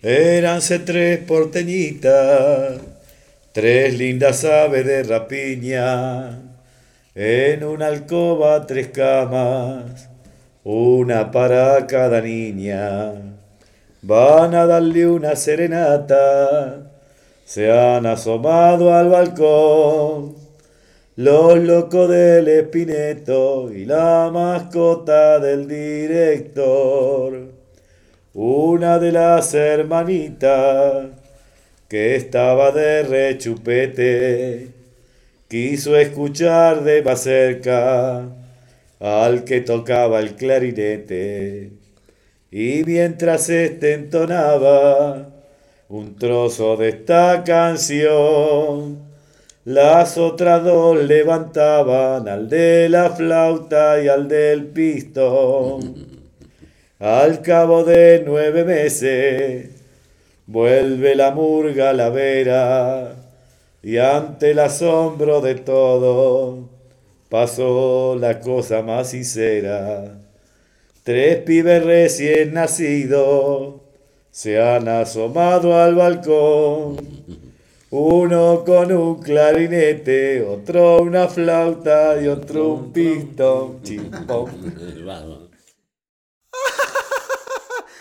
Éranse tres porteñitas, tres lindas aves de rapiña, en una alcoba tres camas, una para cada niña. Van a darle una serenata, se han asomado al balcón, los locos del Espineto y la mascota del director. Una de las hermanitas que estaba de rechupete quiso escuchar de más cerca al que tocaba el clarinete, y mientras este entonaba un trozo de esta canción, las otras dos levantaban al de la flauta y al del pistón. Al cabo de 9 meses vuelve la murga a la vera, y ante el asombro de todo pasó la cosa más sincera. Tres pibes recién nacidos se han asomado al balcón, uno con un clarinete, otro una flauta y otro un pistón. Chimpón.